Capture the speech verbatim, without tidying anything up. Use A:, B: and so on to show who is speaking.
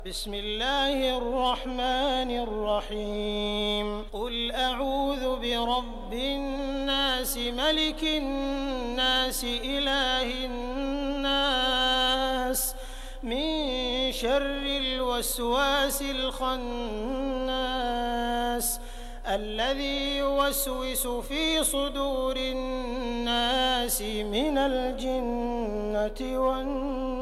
A: بسم الله الرحمن الرحيم قل أعوذ برب الناس ملك الناس إله الناس من شر الوسواس الخناس الذي يوسوس في صدور الناس من الجنة والناس